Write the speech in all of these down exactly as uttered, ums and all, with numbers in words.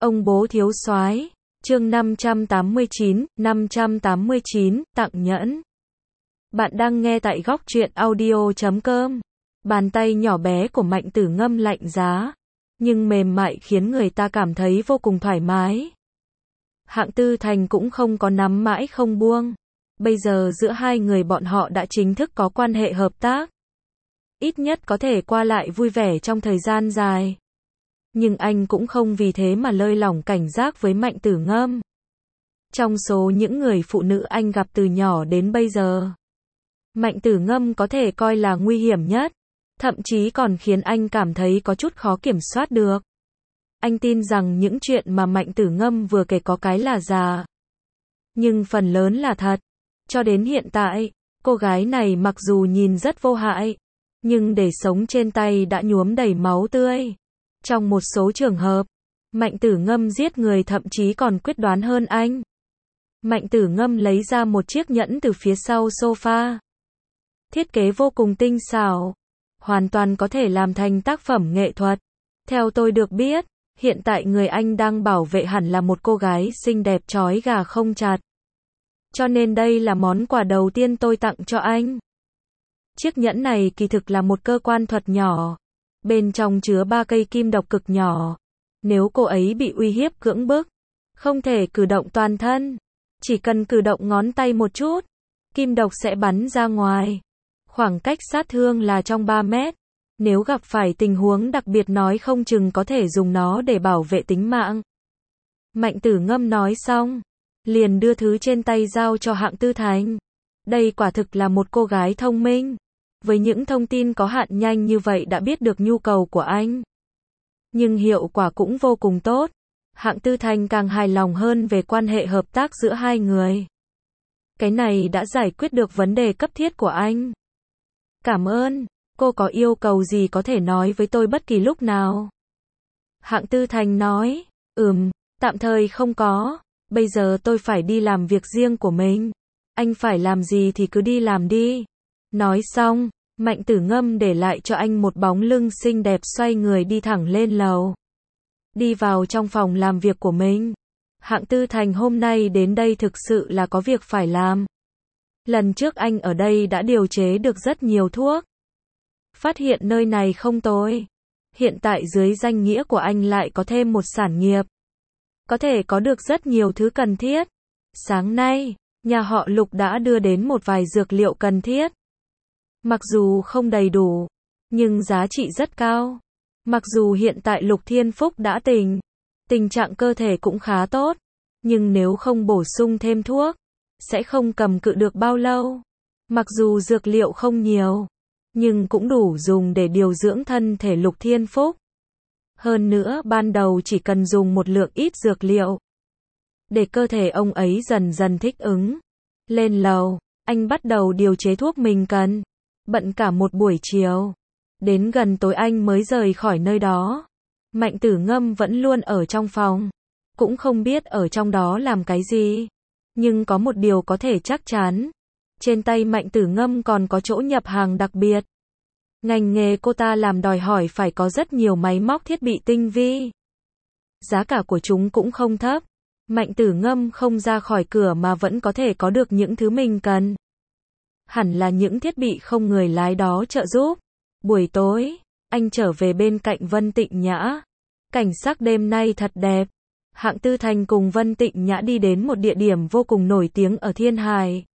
Ông bố thiếu soái, chương năm trăm tám mươi chín, năm trăm tám mươi chín, tặng nhẫn. Bạn đang nghe tại góc truyện audio chấm com. Bàn tay nhỏ bé của Mạnh Tử Ngâm lạnh giá, nhưng mềm mại khiến người ta cảm thấy vô cùng thoải mái. Hạng Tư Thành cũng không có nắm mãi không buông. Bây giờ giữa hai người bọn họ đã chính thức có quan hệ hợp tác. Ít nhất có thể qua lại vui vẻ trong thời gian dài. Nhưng anh cũng không vì thế mà lơi lỏng cảnh giác với Mạnh Tử Ngâm. Trong số những người phụ nữ anh gặp từ nhỏ đến bây giờ, Mạnh Tử Ngâm có thể coi là nguy hiểm nhất, thậm chí còn khiến anh cảm thấy có chút khó kiểm soát được. Anh tin rằng những chuyện mà Mạnh Tử Ngâm vừa kể có cái là giả, nhưng phần lớn là thật. Cho đến hiện tại, cô gái này mặc dù nhìn rất vô hại, nhưng để sống trên tay đã nhuốm đầy máu tươi. Trong một số trường hợp, Mạnh Tử Ngâm giết người thậm chí còn quyết đoán hơn anh. Mạnh Tử Ngâm lấy ra một chiếc nhẫn từ phía sau sofa. Thiết kế vô cùng tinh xảo, hoàn toàn có thể làm thành tác phẩm nghệ thuật. Theo tôi được biết, hiện tại người anh đang bảo vệ hẳn là một cô gái xinh đẹp trói gà không chặt. Cho nên đây là món quà đầu tiên tôi tặng cho anh. Chiếc nhẫn này kỳ thực là một cơ quan thuật nhỏ. Bên trong chứa ba cây kim độc cực nhỏ. Nếu cô ấy bị uy hiếp cưỡng bức, không thể cử động toàn thân, chỉ cần cử động ngón tay một chút, kim độc sẽ bắn ra ngoài. Khoảng cách sát thương là trong ba mét. Nếu gặp phải tình huống đặc biệt nói không chừng có thể dùng nó để bảo vệ tính mạng. Mạnh Tử Ngâm nói xong, liền đưa thứ trên tay giao cho Hạng Tư Thành. Đây quả thực là một cô gái thông minh. Với những thông tin có hạn nhanh như vậy đã biết được nhu cầu của anh. Nhưng hiệu quả cũng vô cùng tốt. Hạng Tư Thành càng hài lòng hơn về quan hệ hợp tác giữa hai người. Cái này đã giải quyết được vấn đề cấp thiết của anh. Cảm ơn, cô có yêu cầu gì có thể nói với tôi bất kỳ lúc nào. Hạng Tư Thành nói, ừm, tạm thời không có. Bây giờ tôi phải đi làm việc riêng của mình. Anh phải làm gì thì cứ đi làm đi. Nói xong, Mạnh Tử Ngâm để lại cho anh một bóng lưng xinh đẹp xoay người đi thẳng lên lầu. Đi vào trong phòng làm việc của mình. Hạng Tư Thành hôm nay đến đây thực sự là có việc phải làm. Lần trước anh ở đây đã điều chế được rất nhiều thuốc. Phát hiện nơi này không tồi. Hiện tại dưới danh nghĩa của anh lại có thêm một sản nghiệp. Có thể có được rất nhiều thứ cần thiết. Sáng nay, nhà họ Lục đã đưa đến một vài dược liệu cần thiết. Mặc dù không đầy đủ, nhưng giá trị rất cao. Mặc dù hiện tại Lục Thiên Phúc đã tỉnh, tình trạng cơ thể cũng khá tốt, nhưng nếu không bổ sung thêm thuốc, sẽ không cầm cự được bao lâu. Mặc dù dược liệu không nhiều, nhưng cũng đủ dùng để điều dưỡng thân thể Lục Thiên Phúc. Hơn nữa ban đầu chỉ cần dùng một lượng ít dược liệu, để cơ thể ông ấy dần dần thích ứng. Lên lầu, anh bắt đầu điều chế thuốc mình cần. Bận cả một buổi chiều. Đến gần tối anh mới rời khỏi nơi đó. Mạnh Tử Ngâm vẫn luôn ở trong phòng. Cũng không biết ở trong đó làm cái gì. Nhưng có một điều có thể chắc chắn. Trên tay Mạnh Tử Ngâm còn có chỗ nhập hàng đặc biệt. Ngành nghề cô ta làm đòi hỏi phải có rất nhiều máy móc thiết bị tinh vi. Giá cả của chúng cũng không thấp. Mạnh Tử Ngâm không ra khỏi cửa mà vẫn có thể có được những thứ mình cần. Hẳn là những thiết bị không người lái đó trợ giúp. Buổi tối, anh trở về bên cạnh Vân Tịnh Nhã. Cảnh sắc đêm nay thật đẹp. Hạng Tư Thành cùng Vân Tịnh Nhã đi đến một địa điểm vô cùng nổi tiếng ở Thiên Hải.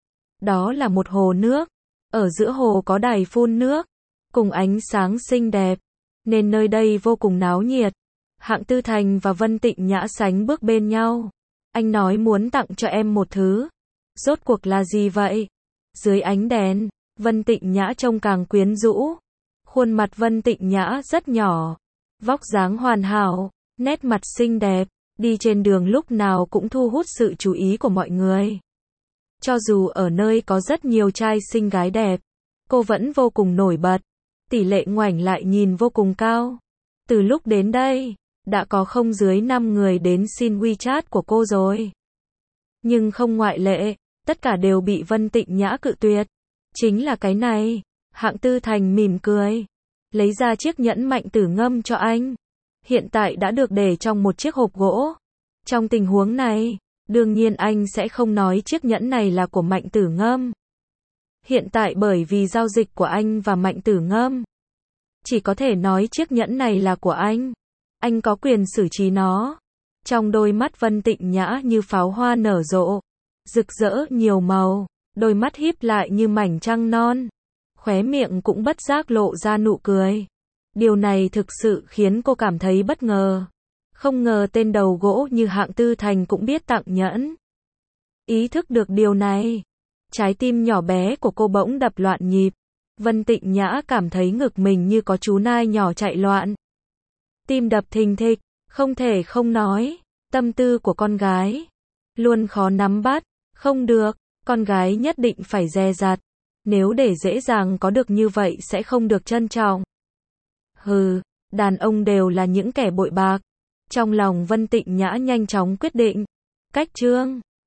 Đó là một hồ nước. Ở giữa hồ có đài phun nước, cùng ánh sáng xinh đẹp, nên nơi đây vô cùng náo nhiệt. Hạng Tư Thành và Vân Tịnh Nhã sánh bước bên nhau. Anh nói muốn tặng cho em một thứ. Rốt cuộc là gì vậy? Dưới ánh đèn, Vân Tịnh Nhã trông càng quyến rũ. Khuôn mặt Vân Tịnh Nhã rất nhỏ, vóc dáng hoàn hảo, nét mặt xinh đẹp, đi trên đường lúc nào cũng thu hút sự chú ý của mọi người. Cho dù ở nơi có rất nhiều trai xinh gái đẹp, cô vẫn vô cùng nổi bật. Tỷ lệ ngoảnh lại nhìn vô cùng cao. Từ lúc đến đây, đã có không dưới năm người đến xin WeChat của cô rồi. Nhưng không ngoại lệ, tất cả đều bị Vân Tịnh Nhã cự tuyệt. Chính là cái này. Hạng Tư Thành mỉm cười, lấy ra chiếc nhẫn Mạnh Tử Ngâm cho anh. hiện tại đã được để trong một chiếc hộp gỗ. Trong tình huống này, đương nhiên anh sẽ không nói chiếc nhẫn này là của Mạnh Tử Ngâm. Hiện tại bởi vì giao dịch của anh và Mạnh Tử Ngâm, chỉ có thể nói chiếc nhẫn này là của anh. Anh có quyền xử trí nó. Trong đôi mắt Vân Tịnh Nhã như pháo hoa nở rộ, rực rỡ nhiều màu, đôi mắt híp lại như mảnh trăng non. Khóe miệng cũng bất giác lộ ra nụ cười. Điều này thực sự khiến cô cảm thấy bất ngờ. Không ngờ tên đầu gỗ như Hạng Tư Thành cũng biết tặng nhẫn. Ý thức được điều này, trái tim nhỏ bé của cô bỗng đập loạn nhịp. Vân Tịnh Nhã cảm thấy ngực mình như có chú nai nhỏ chạy loạn. Tim đập thình thịch, không thể không nói, tâm tư của con gái luôn khó nắm bắt, không được, con gái nhất định phải dè dặt, nếu để dễ dàng có được như vậy sẽ không được trân trọng. Hừ, đàn ông đều là những kẻ bội bạc. Trong lòng Vân Tịnh Nhã nhanh chóng quyết định, cách chương